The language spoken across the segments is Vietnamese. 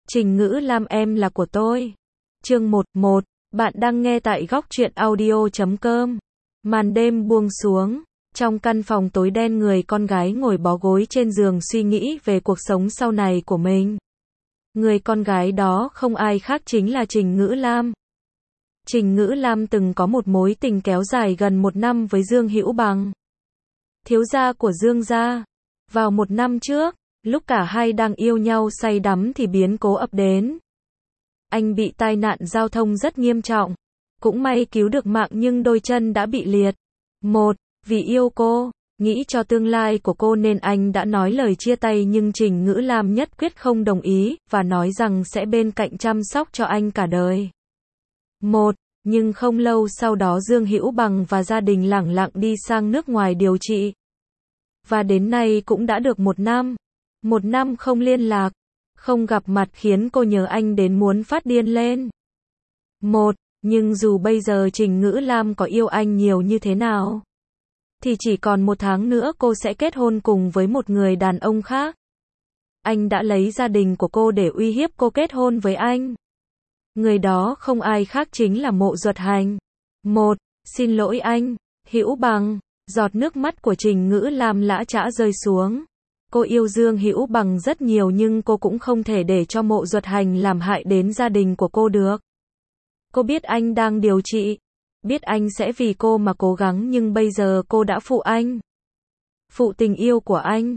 Trình Ngữ Lam em là của tôi. Chương 11, bạn đang nghe tại góc truyện audio.com. Màn đêm buông xuống, trong căn phòng tối đen người con gái ngồi bó gối trên giường suy nghĩ về cuộc sống sau này của mình. Người con gái đó không ai khác chính là Trình Ngữ Lam. Trình Ngữ Lam từng có một mối tình kéo dài gần 1 năm với Dương Hữu Bằng, thiếu gia của Dương gia. Vào 1 năm trước, lúc cả hai đang yêu nhau say đắm thì biến cố ập đến. Anh bị tai nạn giao thông rất nghiêm trọng. Cũng may cứu được mạng nhưng đôi chân đã bị liệt. Vì yêu cô, nghĩ cho tương lai của cô nên anh đã nói lời chia tay nhưng Trình Ngữ Lam nhất quyết không đồng ý, và nói rằng sẽ bên cạnh chăm sóc cho anh cả đời. Nhưng không lâu sau đó Dương Hữu Bằng và gia đình lẳng lặng đi sang nước ngoài điều trị. Và đến nay cũng đã được 1 năm. 1 năm không liên lạc, không gặp mặt khiến cô nhớ anh đến muốn phát điên lên. Nhưng dù bây giờ Trình Ngữ Lam có yêu anh nhiều như thế nào, thì chỉ còn 1 tháng nữa cô sẽ kết hôn cùng với một người đàn ông khác. Anh đã lấy gia đình của cô để uy hiếp cô kết hôn với anh. Người đó không ai khác chính là Mộ Duật Hành. Xin lỗi anh, Hữu Bằng. Giọt nước mắt của Trình Ngữ Lam lã chã rơi xuống. Cô yêu Dương Hữu Bằng rất nhiều nhưng cô cũng không thể để cho Mộ Duật Hành làm hại đến gia đình của cô được. Cô biết anh đang điều trị, biết anh sẽ vì cô mà cố gắng nhưng bây giờ cô đã phụ anh. Phụ tình yêu của anh.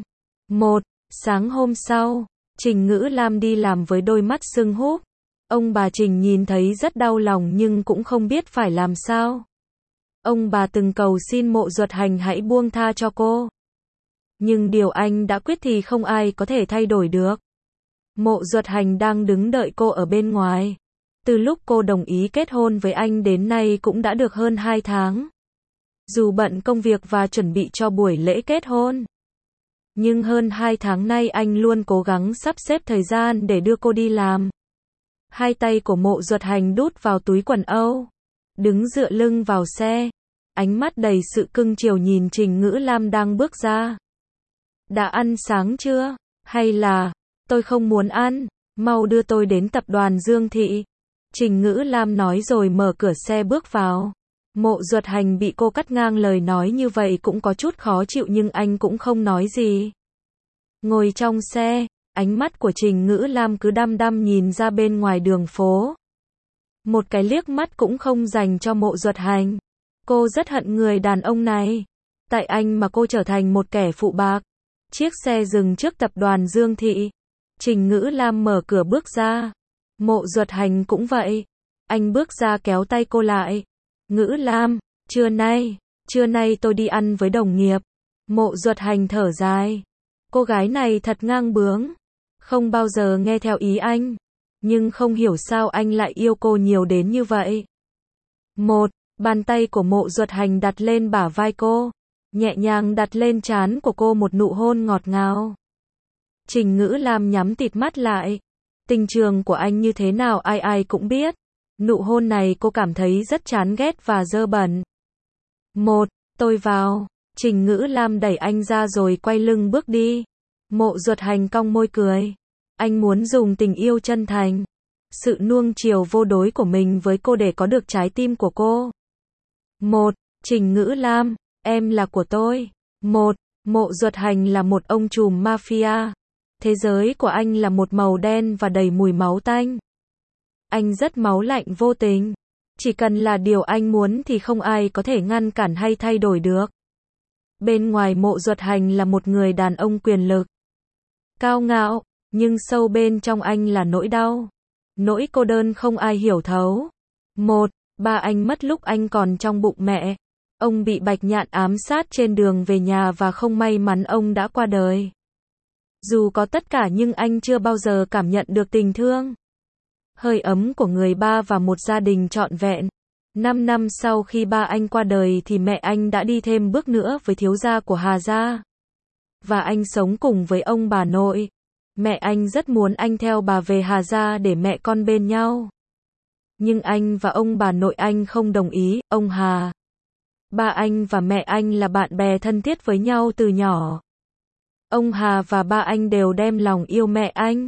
Sáng hôm sau, Trình Ngữ Lam đi làm với đôi mắt sưng húp. Ông bà Trình nhìn thấy rất đau lòng nhưng cũng không biết phải làm sao. Ông bà từng cầu xin Mộ Duật Hành hãy buông tha cho cô. Nhưng điều anh đã quyết thì không ai có thể thay đổi được. Mộ Duật Hành đang đứng đợi cô ở bên ngoài. Từ lúc cô đồng ý kết hôn với anh đến nay cũng đã được hơn 2 tháng. Dù bận công việc và chuẩn bị cho buổi lễ kết hôn, nhưng hơn 2 tháng nay anh luôn cố gắng sắp xếp thời gian để đưa cô đi làm. Hai tay của Mộ Duật Hành đút vào túi quần âu, đứng dựa lưng vào xe, ánh mắt đầy sự cưng chiều nhìn Trình Ngữ Lam đang bước ra. Đã ăn sáng chưa? Hay là, tôi không muốn ăn, mau đưa tôi đến tập đoàn Dương Thị. Trình Ngữ Lam nói rồi mở cửa xe bước vào. Mộ Duật Hành bị cô cắt ngang lời nói như vậy cũng có chút khó chịu nhưng anh cũng không nói gì. Ngồi trong xe, ánh mắt của Trình Ngữ Lam cứ đăm đăm nhìn ra bên ngoài đường phố. Một cái liếc mắt cũng không dành cho Mộ Duật Hành. Cô rất hận người đàn ông này. Tại anh mà cô trở thành một kẻ phụ bạc. Chiếc xe dừng trước tập đoàn Dương Thị. Trình Ngữ Lam mở cửa bước ra. Mộ Duật Hành cũng vậy. Anh bước ra kéo tay cô lại. Ngữ Lam, trưa nay tôi đi ăn với đồng nghiệp. Mộ Duật Hành thở dài. Cô gái này thật ngang bướng. Không bao giờ nghe theo ý anh. Nhưng không hiểu sao anh lại yêu cô nhiều đến như vậy. Bàn tay của Mộ Duật Hành đặt lên bả vai cô, nhẹ nhàng đặt lên trán của cô một nụ hôn ngọt ngào. Trình Ngữ Lam nhắm tịt mắt lại. Tình trường của anh như thế nào ai ai cũng biết. Nụ hôn này cô cảm thấy rất chán ghét và dơ bẩn. Tôi vào. Trình Ngữ Lam đẩy anh ra rồi quay lưng bước đi. Mộ Duật Hành cong môi cười. Anh muốn dùng tình yêu chân thành, sự nuông chiều vô đối của mình với cô để có được trái tim của cô. Trình Ngữ Lam, em là của tôi. Mộ Duật Hành là một ông trùm mafia. Thế giới của anh là một màu đen và đầy mùi máu tanh. Anh rất máu lạnh vô tình. Chỉ cần là điều anh muốn thì không ai có thể ngăn cản hay thay đổi được. Bên ngoài Mộ Duật Hành là một người đàn ông quyền lực, cao ngạo, nhưng sâu bên trong anh là nỗi đau, nỗi cô đơn không ai hiểu thấu. Ba anh mất lúc anh còn trong bụng mẹ. Ông bị bạch nhạn ám sát trên đường về nhà và không may mắn ông đã qua đời. Dù có tất cả nhưng anh chưa bao giờ cảm nhận được tình thương, hơi ấm của người ba và một gia đình trọn vẹn. 5 năm sau khi ba anh qua đời thì mẹ anh đã đi thêm bước nữa với thiếu gia của Hà gia. Và anh sống cùng với ông bà nội. Mẹ anh rất muốn anh theo bà về Hà gia để mẹ con bên nhau. Nhưng anh và ông bà nội anh không đồng ý. Ông Hà, ba anh và mẹ anh là bạn bè thân thiết với nhau từ nhỏ. Ông Hà và ba anh đều đem lòng yêu mẹ anh.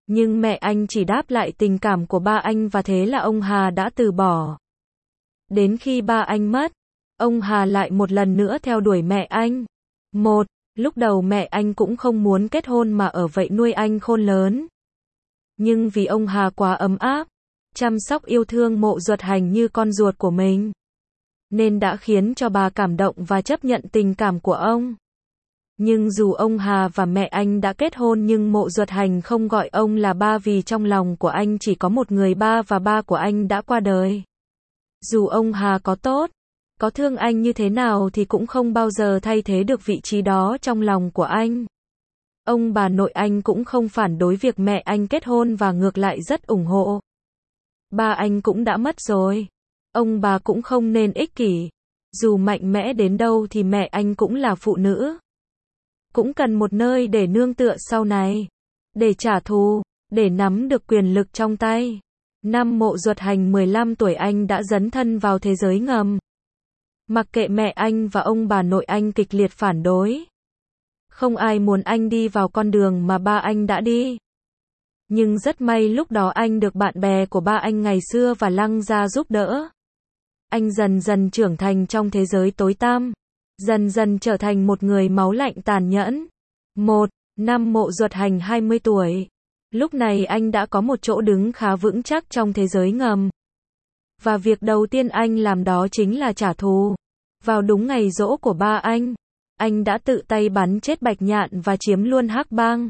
Nhưng mẹ anh chỉ đáp lại tình cảm của ba anh và thế là ông Hà đã từ bỏ. Đến khi ba anh mất, ông Hà lại một lần nữa theo đuổi mẹ anh. Lúc đầu mẹ anh cũng không muốn kết hôn mà ở vậy nuôi anh khôn lớn. Nhưng vì ông Hà quá ấm áp, chăm sóc yêu thương Mộ Duật Hành như con ruột của mình, nên đã khiến cho bà cảm động và chấp nhận tình cảm của ông. Nhưng dù ông Hà và mẹ anh đã kết hôn nhưng Mộ Duật Hành không gọi ông là ba vì trong lòng của anh chỉ có một người ba và ba của anh đã qua đời. Dù ông Hà có tốt, có thương anh như thế nào thì cũng không bao giờ thay thế được vị trí đó trong lòng của anh. Ông bà nội anh cũng không phản đối việc mẹ anh kết hôn và ngược lại rất ủng hộ. Ba anh cũng đã mất rồi. Ông bà cũng không nên ích kỷ. Dù mạnh mẽ đến đâu thì mẹ anh cũng là phụ nữ. Cũng cần một nơi để nương tựa sau này. Để trả thù, để nắm được quyền lực trong tay. Năm Mộ Duật Hành 15 tuổi anh đã dấn thân vào thế giới ngầm. Mặc kệ mẹ anh và ông bà nội anh kịch liệt phản đối. Không ai muốn anh đi vào con đường mà ba anh đã đi. Nhưng rất may lúc đó anh được bạn bè của ba anh ngày xưa và Lăng Gia giúp đỡ. Anh dần dần trưởng thành trong thế giới tối tăm. Dần dần trở thành một người máu lạnh tàn nhẫn. Năm Mộ Duật Hành 20 tuổi. Lúc này anh đã có một chỗ đứng khá vững chắc trong thế giới ngầm. Và việc đầu tiên anh làm đó chính là trả thù. Vào đúng ngày giỗ của ba anh đã tự tay bắn chết Bạch Nhạn và chiếm luôn Hắc Bang.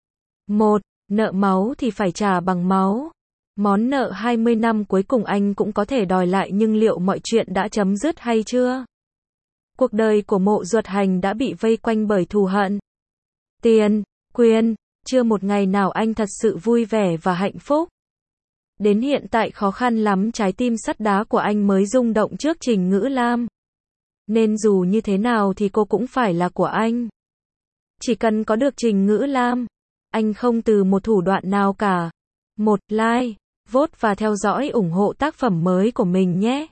Nợ máu thì phải trả bằng máu. Món nợ 20 năm cuối cùng anh cũng có thể đòi lại nhưng liệu mọi chuyện đã chấm dứt hay chưa? Cuộc đời của Mộ Duật Hành đã bị vây quanh bởi thù hận, tiền, quyền, chưa một ngày nào anh thật sự vui vẻ và hạnh phúc. Đến hiện tại khó khăn lắm trái tim sắt đá của anh mới rung động trước Trình Ngữ Lam. Nên dù như thế nào thì cô cũng phải là của anh. Chỉ cần có được Trình Ngữ Lam, anh không từ một thủ đoạn nào cả. Like, vote và theo dõi ủng hộ tác phẩm mới của mình nhé.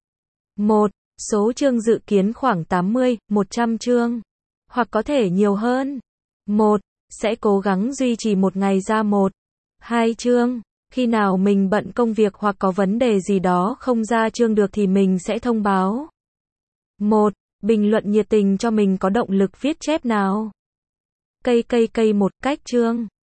Số chương dự kiến khoảng 80, 100 chương. Hoặc có thể nhiều hơn. Sẽ cố gắng duy trì một ngày ra 2 chương. Khi nào mình bận công việc hoặc có vấn đề gì đó không ra chương được thì mình sẽ thông báo. Bình luận nhiệt tình cho mình có động lực viết chép nào. Cây một cách chương.